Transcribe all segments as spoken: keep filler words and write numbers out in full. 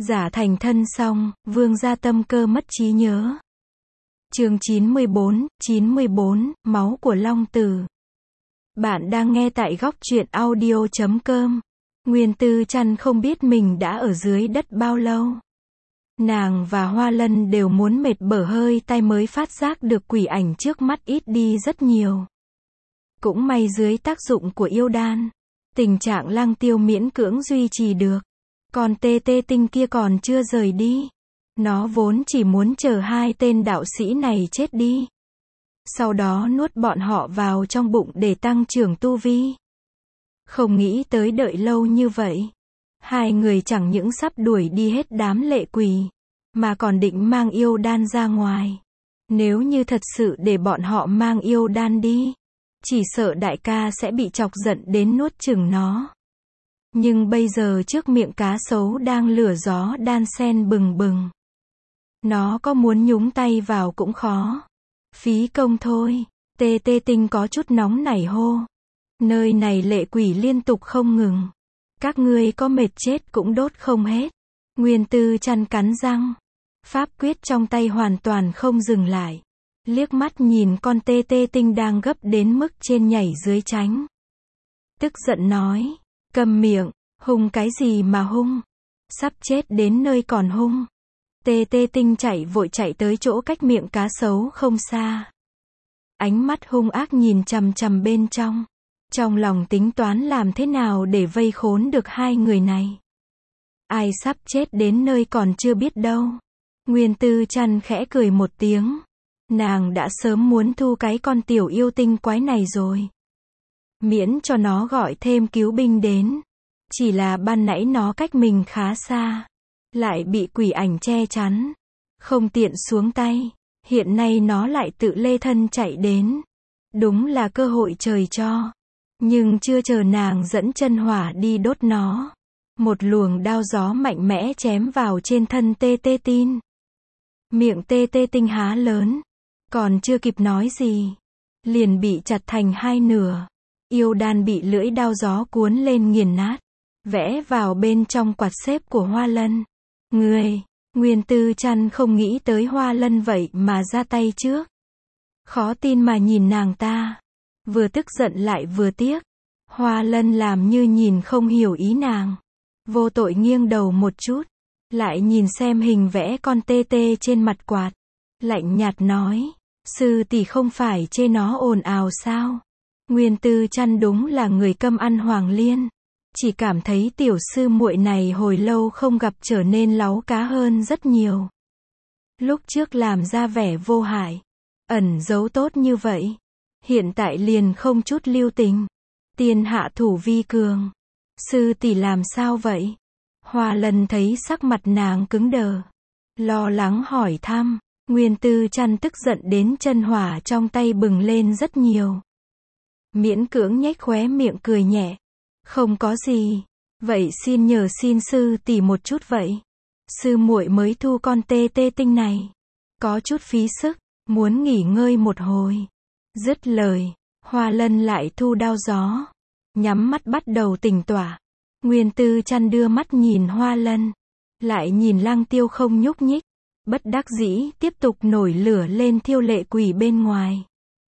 Giả thành thân xong, vương gia tâm cơ mất trí nhớ. Chương chín mươi bốn, chín mươi bốn, máu của Long Tử. Bạn đang nghe tại góc truyện audio chấm com. Nguyên Tư Trăn không biết mình đã ở dưới đất bao lâu. Nàng và Hoa Lân đều muốn mệt bở hơi tay mới phát giác được quỷ ảnh trước mắt ít đi rất nhiều. Cũng may dưới tác dụng của yêu đan, tình trạng Lăng Tiêu miễn cưỡng duy trì được. Còn tê tê tinh kia còn chưa rời đi. Nó vốn chỉ muốn chờ hai tên đạo sĩ này chết đi. Sau đó nuốt bọn họ vào trong bụng để tăng trưởng tu vi. Không nghĩ tới đợi lâu như vậy. Hai người chẳng những sắp đuổi đi hết đám lệ quỷ, mà còn định mang yêu đan ra ngoài. Nếu như thật sự để bọn họ mang yêu đan đi, chỉ sợ đại ca sẽ bị chọc giận đến nuốt chửng nó. Nhưng bây giờ trước miệng cá sấu đang lửa gió đan sen bừng bừng. Nó có muốn nhúng tay vào cũng khó. Phí công thôi. Tê tê tinh có chút nóng nảy hô. Nơi này lệ quỷ liên tục không ngừng. Các ngươi có mệt chết cũng đốt không hết. Nguyên Tư Trăn cắn răng. Pháp quyết trong tay hoàn toàn không dừng lại. Liếc mắt nhìn con tê tê tinh đang gấp đến mức trên nhảy dưới tránh. Tức giận nói. Cầm miệng, hung cái gì mà hung? Sắp chết đến nơi còn hung. Tê tê tinh chạy vội chạy tới chỗ cách miệng cá sấu không xa. Ánh mắt hung ác nhìn chằm chằm bên trong. Trong lòng tính toán làm thế nào để vây khốn được hai người này. Ai sắp chết đến nơi còn chưa biết đâu. Nguyên Tư Trăn khẽ cười một tiếng. Nàng đã sớm muốn thu cái con tiểu yêu tinh quái này rồi. Miễn cho nó gọi thêm cứu binh đến. Chỉ là ban nãy nó cách mình khá xa. Lại bị quỷ ảnh che chắn. Không tiện xuống tay. Hiện nay nó lại tự lê thân chạy đến. Đúng là cơ hội trời cho. Nhưng chưa chờ nàng dẫn chân hỏa đi đốt nó. Một luồng đao gió mạnh mẽ chém vào trên thân tê tê tin. Miệng tê tê tinh há lớn. Còn chưa kịp nói gì. Liền bị chặt thành hai nửa. Yêu đan bị lưỡi đao gió cuốn lên nghiền nát. Vẽ vào bên trong quạt xếp của Hoa Lân. Người, Nguyên Tư Trăn không nghĩ tới Hoa Lân vậy mà ra tay trước. Khó tin mà nhìn nàng ta. Vừa tức giận lại vừa tiếc. Hoa Lân làm như nhìn không hiểu ý nàng. Vô tội nghiêng đầu một chút. Lại nhìn xem hình vẽ con tê tê trên mặt quạt. Lạnh nhạt nói. Sư tỷ không phải chê nó ồn ào sao? Nguyên Tư Trăn đúng là người câm ăn hoàng liên. Chỉ cảm thấy tiểu sư muội này hồi lâu không gặp trở nên láu cá hơn rất nhiều. Lúc trước làm ra vẻ vô hại, ẩn giấu tốt như vậy. Hiện tại liền không chút lưu tình. Tiên hạ thủ vi cường. Sư tỷ làm sao vậy? Hoa Lân thấy sắc mặt nàng cứng đờ. Lo lắng hỏi thăm. Nguyên Tư Trăn tức giận đến chân hỏa trong tay bừng lên rất nhiều. Miễn cưỡng nhếch khóe miệng cười nhẹ. Không có gì. Vậy xin nhờ xin sư tỷ một chút vậy. Sư muội mới thu con tê tê tinh này. Có chút phí sức. Muốn nghỉ ngơi một hồi. Dứt lời. Hoa Lân lại thu đao gió. Nhắm mắt bắt đầu tỉnh tỏa. Nguyên Tư Trăn đưa mắt nhìn Hoa Lân. Lại nhìn Lăng Tiêu không nhúc nhích. Bất đắc dĩ tiếp tục nổi lửa lên thiêu lệ quỷ bên ngoài.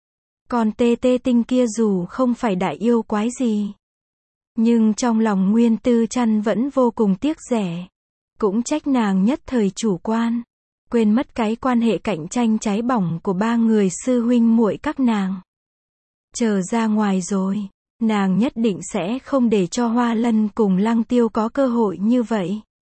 Còn tê tê tinh kia dù không phải đại yêu quái gì. Nhưng trong lòng Nguyên Tư Trăn vẫn vô cùng tiếc rẻ. Cũng trách nàng nhất thời chủ quan. Quên mất cái quan hệ cạnh tranh cháy bỏng của ba người sư huynh muội các nàng. Chờ ra ngoài rồi. Nàng nhất định sẽ không để cho Hoa Lân cùng Lăng Tiêu có cơ hội như vậy.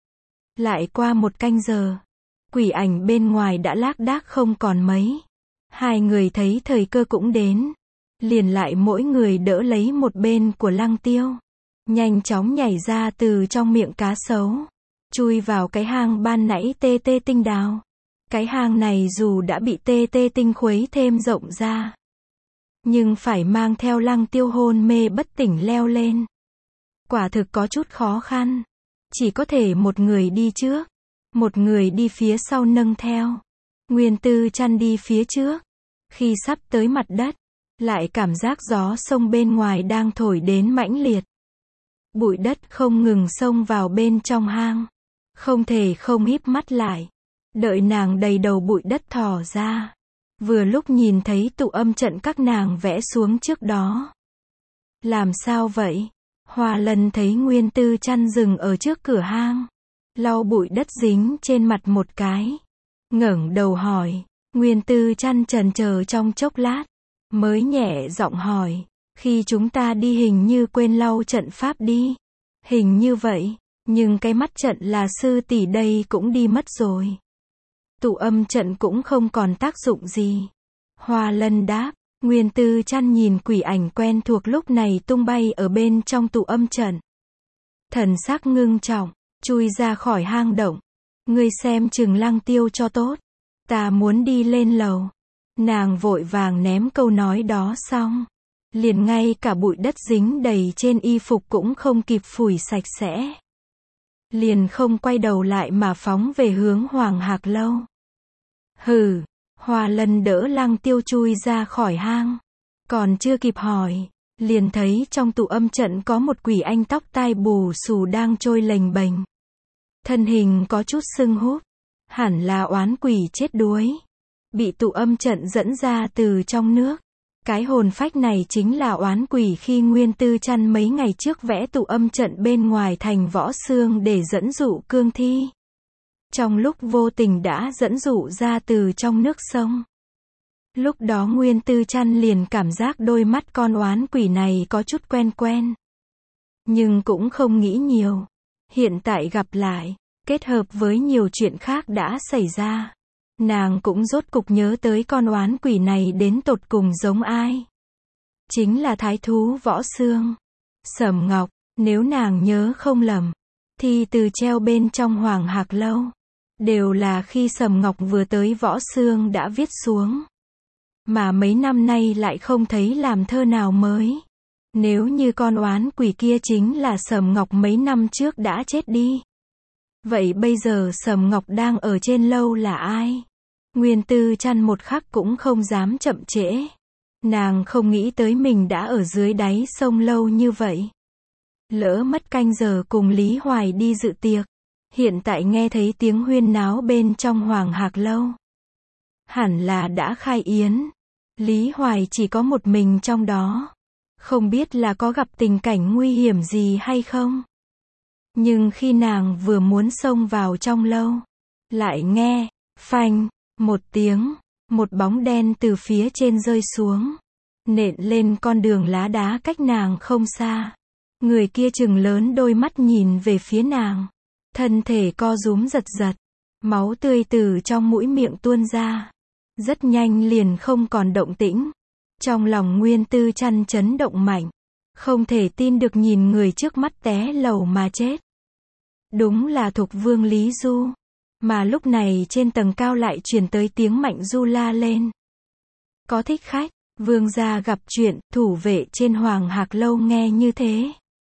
Lại qua một canh giờ. Quỷ ảnh bên ngoài đã lác đác không còn mấy. Hai người thấy thời cơ cũng đến. Liền lại mỗi người đỡ lấy một bên của Lăng Tiêu. Nhanh chóng nhảy ra từ trong miệng cá sấu. Chui vào cái hang ban nãy tê tê tinh đào. Cái hang này dù đã bị tê tê tinh khuấy thêm rộng ra. Nhưng phải mang theo Lăng Tiêu hôn mê bất tỉnh leo lên. Quả thực có chút khó khăn. Chỉ có thể một người đi trước. Một người đi phía sau nâng theo. Nguyên Tư Trăn đi phía trước. Khi sắp tới mặt đất. Lại cảm giác gió sông bên ngoài đang thổi đến mãnh liệt. Bụi đất không ngừng xông vào bên trong hang. Không thể không híp mắt lại. Đợi nàng đầy đầu bụi đất thò ra. Vừa lúc nhìn thấy tụ âm trận các nàng vẽ xuống trước đó. Làm sao vậy? Hoa Lân thấy Nguyên Tư Trăn dừng ở trước cửa hang. Lau bụi đất dính trên mặt một cái. Ngẩng đầu hỏi. Nguyên Tư Trăn chần chờ trong chốc lát. Mới nhẹ giọng hỏi. Khi chúng ta đi hình như quên lau trận pháp đi. Hình như vậy. Nhưng cái mắt trận là sư tỷ đây cũng đi mất rồi. Tụ âm trận cũng không còn tác dụng gì. Hoa Lân đáp. Nguyên Tư Trăn nhìn quỷ ảnh quen thuộc lúc này tung bay ở bên trong tụ âm trận. Thần sắc ngưng trọng, chui ra khỏi hang động. Ngươi xem chừng Lăng Tiêu cho tốt. Ta muốn đi lên lầu. Nàng vội vàng ném câu nói đó xong. Liền ngay cả bụi đất dính đầy trên y phục cũng không kịp phủi sạch sẽ. Liền không quay đầu lại mà phóng về hướng Hoàng Hạc Lâu. Hừ, Hoa Lân đỡ Lăng Tiêu chui ra khỏi hang. Còn chưa kịp hỏi, liền thấy trong tụ âm trận có một quỷ anh tóc tai bù xù đang trôi lềnh bềnh. Thân hình có chút sưng húp, hẳn là oán quỷ chết đuối. Bị tụ âm trận dẫn ra từ trong nước. Cái hồn phách này chính là oán quỷ khi Nguyên Tư Trăn mấy ngày trước vẽ tụ âm trận bên ngoài thành Võ Xương để dẫn dụ cương thi. Trong lúc vô tình đã dẫn dụ ra từ trong nước sông. Lúc đó Nguyên Tư Trăn liền cảm giác đôi mắt con oán quỷ này có chút quen quen. Nhưng cũng không nghĩ nhiều. Hiện tại gặp lại, kết hợp với nhiều chuyện khác đã xảy ra. Nàng cũng rốt cục nhớ tới con oán quỷ này đến tột cùng giống ai. Chính là thái thú Võ Xương. Sầm Ngọc, nếu nàng nhớ không lầm, thì từ treo bên trong Hoàng Hạc Lâu. Đều là khi Sầm Ngọc vừa tới Võ Xương đã viết xuống. Mà mấy năm nay lại không thấy làm thơ nào mới. Nếu như con oán quỷ kia chính là Sầm Ngọc mấy năm trước đã chết đi. Vậy bây giờ Sầm Ngọc đang ở trên lâu là ai? Nguyên Tư Trăn một khắc cũng không dám chậm trễ. Nàng không nghĩ tới mình đã ở dưới đáy sông lâu như vậy. Lỡ mất canh giờ cùng Lý Hoài đi dự tiệc. Hiện tại nghe thấy tiếng huyên náo bên trong Hoàng Hạc Lâu. Hẳn là đã khai yến. Lý Hoài chỉ có một mình trong đó. Không biết là có gặp tình cảnh nguy hiểm gì hay không. Nhưng khi nàng vừa muốn xông vào trong lâu, lại nghe, phanh, một tiếng, một bóng đen từ phía trên rơi xuống. Nện lên con đường lá đá cách nàng không xa. Người kia trừng lớn đôi mắt nhìn về phía nàng. Thân thể co rúm giật giật. Máu tươi từ trong mũi miệng tuôn ra. Rất nhanh liền không còn động tĩnh. Trong lòng Nguyên Tư Trăn chấn động mạnh. Không thể tin được nhìn người trước mắt té lầu mà chết. Đúng là Thục Vương Lý Du. Mà lúc này trên tầng cao lại truyền tới tiếng Mạnh Du la lên. Có thích khách, vương gia gặp chuyện, thủ vệ trên Hoàng Hạc Lâu nghe như thế.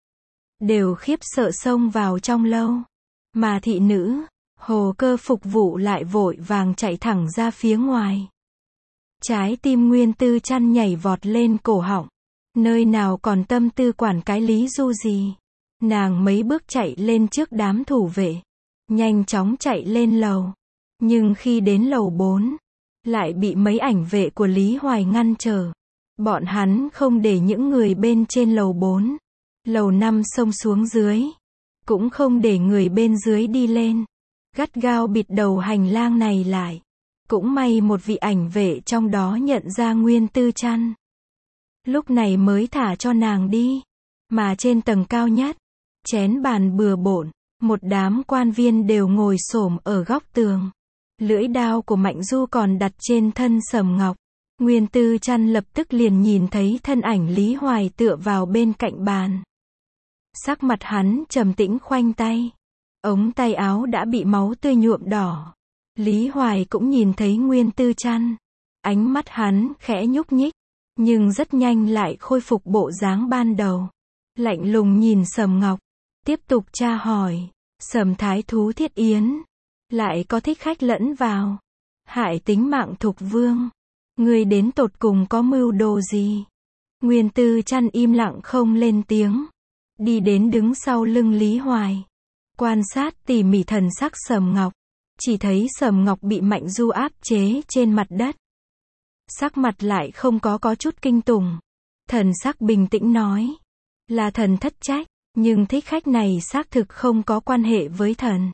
Đều khiếp sợ xông vào trong lâu. Mà thị nữ, hồ cơ phục vụ lại vội vàng chạy thẳng ra phía ngoài. Trái tim Nguyên Tư Trăn nhảy vọt lên cổ họng. Nơi nào còn tâm tư quản cái Lý Du gì. Nàng mấy bước chạy lên trước đám thủ vệ. Nhanh chóng chạy lên lầu. Nhưng khi đến lầu bốn, lại bị mấy ảnh vệ của Lý Hoài ngăn trở. Bọn hắn không để những người bên trên lầu bốn, lầu năm xông xuống dưới. Cũng không để người bên dưới đi lên. Gắt gao bịt đầu hành lang này lại. Cũng may một vị ảnh vệ trong đó nhận ra Nguyên Tư Trăn. Lúc này mới thả cho nàng đi. Mà trên tầng cao nhất, chén bàn bừa bộn, một đám quan viên đều ngồi xổm ở góc tường. Lưỡi đao của Mạnh Du còn đặt trên thân Sầm Ngọc. Nguyên Tư Trăn lập tức liền nhìn thấy thân ảnh Lý Hoài tựa vào bên cạnh bàn. Sắc mặt hắn trầm tĩnh khoanh tay. Ống tay áo đã bị máu tươi nhuộm đỏ. Lý Hoài cũng nhìn thấy Nguyên Tư Trăn. Ánh mắt hắn khẽ nhúc nhích. Nhưng rất nhanh lại khôi phục bộ dáng ban đầu. Lạnh lùng nhìn Sầm Ngọc. Tiếp tục tra hỏi. Sầm thái thú Thiết Yến. Lại có thích khách lẫn vào. Hại tính mạng Thục Vương. Người đến tột cùng có mưu đồ gì? Nguyên Tư Trăn im lặng không lên tiếng. Đi đến đứng sau lưng Lý Hoài. Quan sát tỉ mỉ thần sắc Sầm Ngọc, chỉ thấy Sầm Ngọc bị Mạnh Du áp chế trên mặt đất. Sắc mặt lại không có có chút kinh tủng. Thần sắc bình tĩnh nói. Là thần thất trách, nhưng thích khách này xác thực không có quan hệ với thần.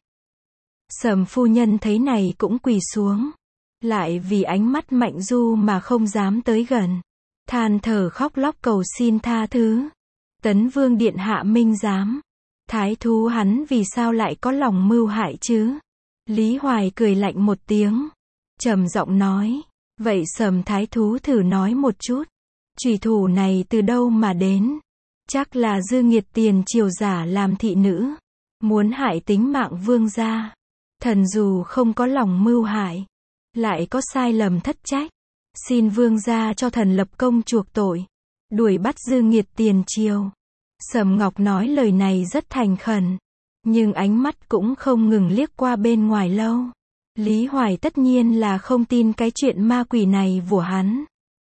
Sầm phu nhân thấy này cũng quỳ xuống. Lại vì ánh mắt Mạnh Du mà không dám tới gần. Than thở khóc lóc cầu xin tha thứ. Tấn Vương điện hạ minh giám. Thái thú hắn vì sao lại có lòng mưu hại chứ? Lý Hoài cười lạnh một tiếng. Trầm giọng nói. Vậy Sầm thái thú thử nói một chút. Chủy thủ này từ đâu mà đến? Chắc là Dư Nghiệt tiền triều giả làm thị nữ. Muốn hại tính mạng vương gia. Thần dù không có lòng mưu hại. Lại có sai lầm thất trách. Xin vương gia cho thần lập công chuộc tội. Đuổi bắt Dư Nghiệt tiền triều. Sầm Ngọc nói lời này rất thành khẩn. Nhưng ánh mắt cũng không ngừng liếc qua bên ngoài lâu. Lý Hoài tất nhiên là không tin cái chuyện ma quỷ này của hắn.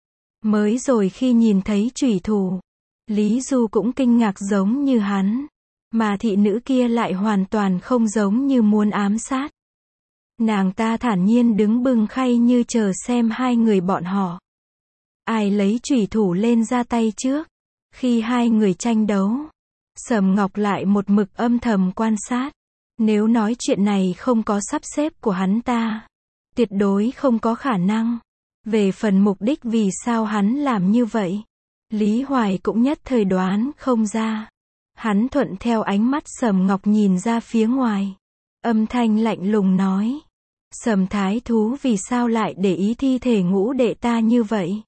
Mới rồi khi nhìn thấy chủy thủ, Lý Du cũng kinh ngạc giống như hắn. Mà thị nữ kia lại hoàn toàn không giống như muốn ám sát. Nàng ta thản nhiên đứng bưng khay như chờ xem hai người bọn họ. Ai lấy chủy thủ lên ra tay trước. Khi hai người tranh đấu, Sầm Ngọc lại một mực âm thầm quan sát. Nếu nói chuyện này không có sắp xếp của hắn ta, tuyệt đối không có khả năng. Về phần mục đích vì sao hắn làm như vậy, Lý Hoài cũng nhất thời đoán không ra. Hắn thuận theo ánh mắt Sầm Ngọc nhìn ra phía ngoài. Âm thanh lạnh lùng nói. Sầm thái thú vì sao lại để ý thi thể ngũ đệ ta như vậy?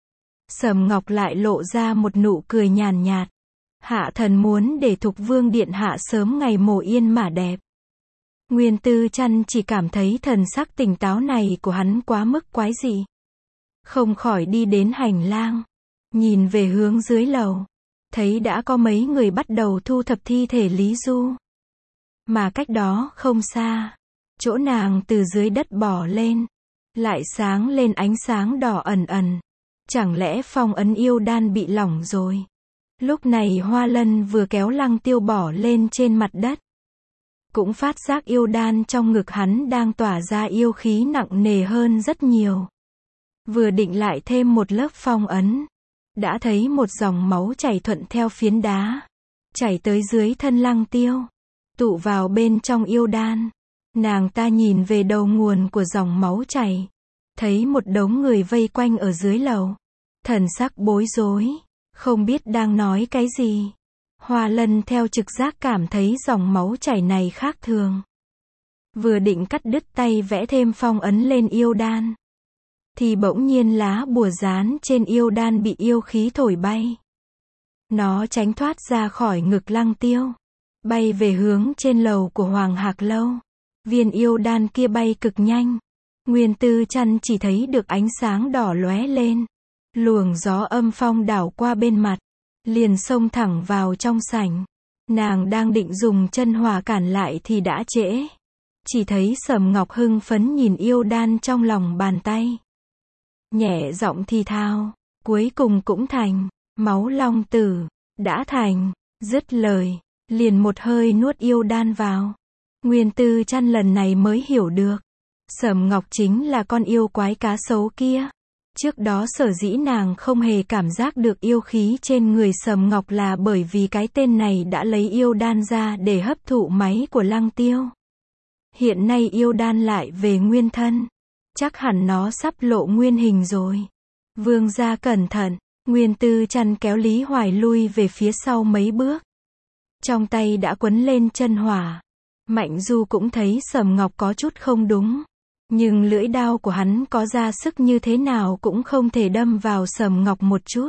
Sầm Ngọc lại lộ ra một nụ cười nhàn nhạt. Hạ thần muốn để Thục Vương điện hạ sớm ngày mồ yên mà đẹp. Nguyên Tư Trăn chỉ cảm thấy thần sắc tỉnh táo này của hắn quá mức quái dị. Không khỏi đi đến hành lang. Nhìn về hướng dưới lầu. Thấy đã có mấy người bắt đầu thu thập thi thể Lý Du. Mà cách đó không xa. Chỗ nàng từ dưới đất bỏ lên. Lại sáng lên ánh sáng đỏ ẩn ẩn. Chẳng lẽ phong ấn yêu đan bị lỏng rồi? Lúc này Hoa Lân vừa kéo Lăng Tiêu bỏ lên trên mặt đất. Cũng phát giác yêu đan trong ngực hắn đang tỏa ra yêu khí nặng nề hơn rất nhiều. Vừa định lại thêm một lớp phong ấn. Đã thấy một dòng máu chảy thuận theo phiến đá. Chảy tới dưới thân Lăng Tiêu. Tụ vào bên trong yêu đan. Nàng ta nhìn về đầu nguồn của dòng máu chảy. Thấy một đống người vây quanh ở dưới lầu. Thần sắc bối rối. Không biết đang nói cái gì. Hoa Lân theo trực giác cảm thấy dòng máu chảy này khác thường. Vừa định cắt đứt tay vẽ thêm phong ấn lên yêu đan. Thì bỗng nhiên lá bùa dán trên yêu đan bị yêu khí thổi bay. Nó tránh thoát ra khỏi ngực Lăng Tiêu. Bay về hướng trên lầu của Hoàng Hạc Lâu. Viên yêu đan kia bay cực nhanh. Nguyên Tư Trăn chỉ thấy được ánh sáng đỏ lóe lên. Luồng gió âm phong đảo qua bên mặt. Liền xông thẳng vào trong sảnh. Nàng đang định dùng chân hỏa cản lại thì đã trễ. Chỉ thấy Sầm Ngọc hưng phấn nhìn yêu đan trong lòng bàn tay. Nhẹ giọng thì thào. Cuối cùng cũng thành. Máu long tử. Đã thành. Dứt lời. Liền một hơi nuốt yêu đan vào. Nguyên Tư Trăn lần này mới hiểu được. Sầm Ngọc chính là con yêu quái cá sấu kia. Trước đó sở dĩ nàng không hề cảm giác được yêu khí trên người Sầm Ngọc là bởi vì cái tên này đã lấy yêu đan ra để hấp thụ máy của Lăng Tiêu. Hiện nay yêu đan lại về nguyên thân. Chắc hẳn nó sắp lộ nguyên hình rồi. Vương gia cẩn thận. Nguyên Tư Trăn kéo Lý Hoài lui về phía sau mấy bước. Trong tay đã quấn lên chân hỏa. Mạnh Du cũng thấy Sầm Ngọc có chút không đúng. Nhưng lưỡi đao của hắn có ra sức như thế nào cũng không thể đâm vào Sầm Ngọc một chút.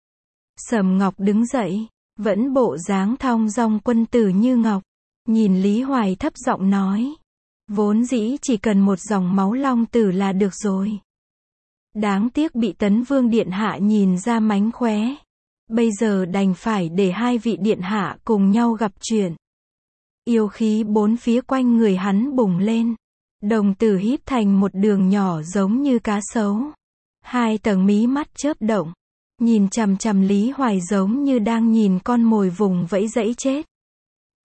Sầm Ngọc đứng dậy, vẫn bộ dáng thong dong quân tử như ngọc. Nhìn Lý Hoài thấp giọng nói. Vốn dĩ chỉ cần một dòng máu long tử là được rồi. Đáng tiếc bị Tấn Vương điện hạ nhìn ra mánh khóe. Bây giờ đành phải để hai vị điện hạ cùng nhau gặp chuyện. Yêu khí bốn phía quanh người hắn bùng lên. Đồng tử híp thành một đường nhỏ giống như cá sấu. Hai tầng mí mắt chớp động. Nhìn chằm chằm Lý Hoài giống như đang nhìn con mồi vùng vẫy dẫy chết.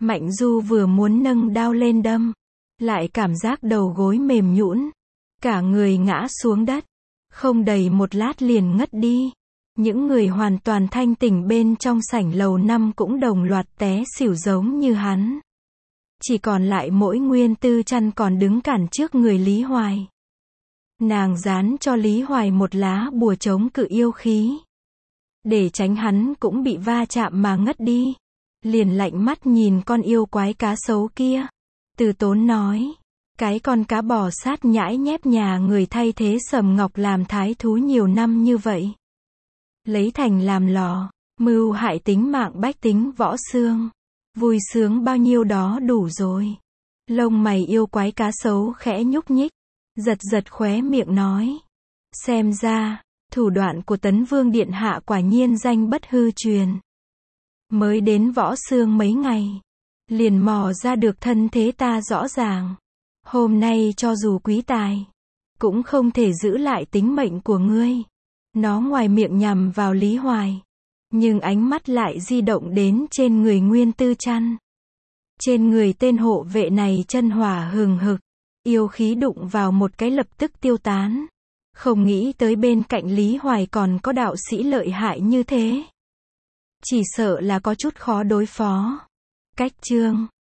Mạnh Du vừa muốn nâng đao lên đâm, lại cảm giác đầu gối mềm nhũn, cả người ngã xuống đất, không đầy một lát liền ngất đi. Những người hoàn toàn thanh tỉnh bên trong sảnh lầu năm cũng đồng loạt té xỉu giống như hắn. Chỉ còn lại mỗi Nguyên Tư Trăn còn đứng cản trước người Lý Hoài. Nàng dán cho Lý Hoài một lá bùa chống cự yêu khí, để tránh hắn cũng bị va chạm mà ngất đi. Liền lạnh mắt nhìn con yêu quái cá sấu kia. Từ Tốn nói, cái con cá bò sát nhãi nhép nhà người thay thế Sầm Ngọc làm thái thú nhiều năm như vậy, lấy thành làm lò, mưu hại tính mạng bách tính Võ Xương, vui sướng bao nhiêu đó đủ rồi. Lông mày yêu quái cá sấu khẽ nhúc nhích, giật giật khóe miệng nói, xem ra, thủ đoạn của Tấn Vương Điện Hạ quả nhiên danh bất hư truyền. Mới đến Võ Xương mấy ngày, liền mò ra được thân thế ta rõ ràng. Hôm nay cho dù quý tài, cũng không thể giữ lại tính mệnh của ngươi. Nó ngoài miệng nhằm vào Lý Hoài, nhưng ánh mắt lại di động đến trên người Nguyên Tư Trăn. Trên người tên hộ vệ này chân hỏa hừng hực, yêu khí đụng vào một cái lập tức tiêu tán. Không nghĩ tới bên cạnh Lý Hoài còn có đạo sĩ lợi hại như thế. Chỉ sợ là có chút khó đối phó. Cách chương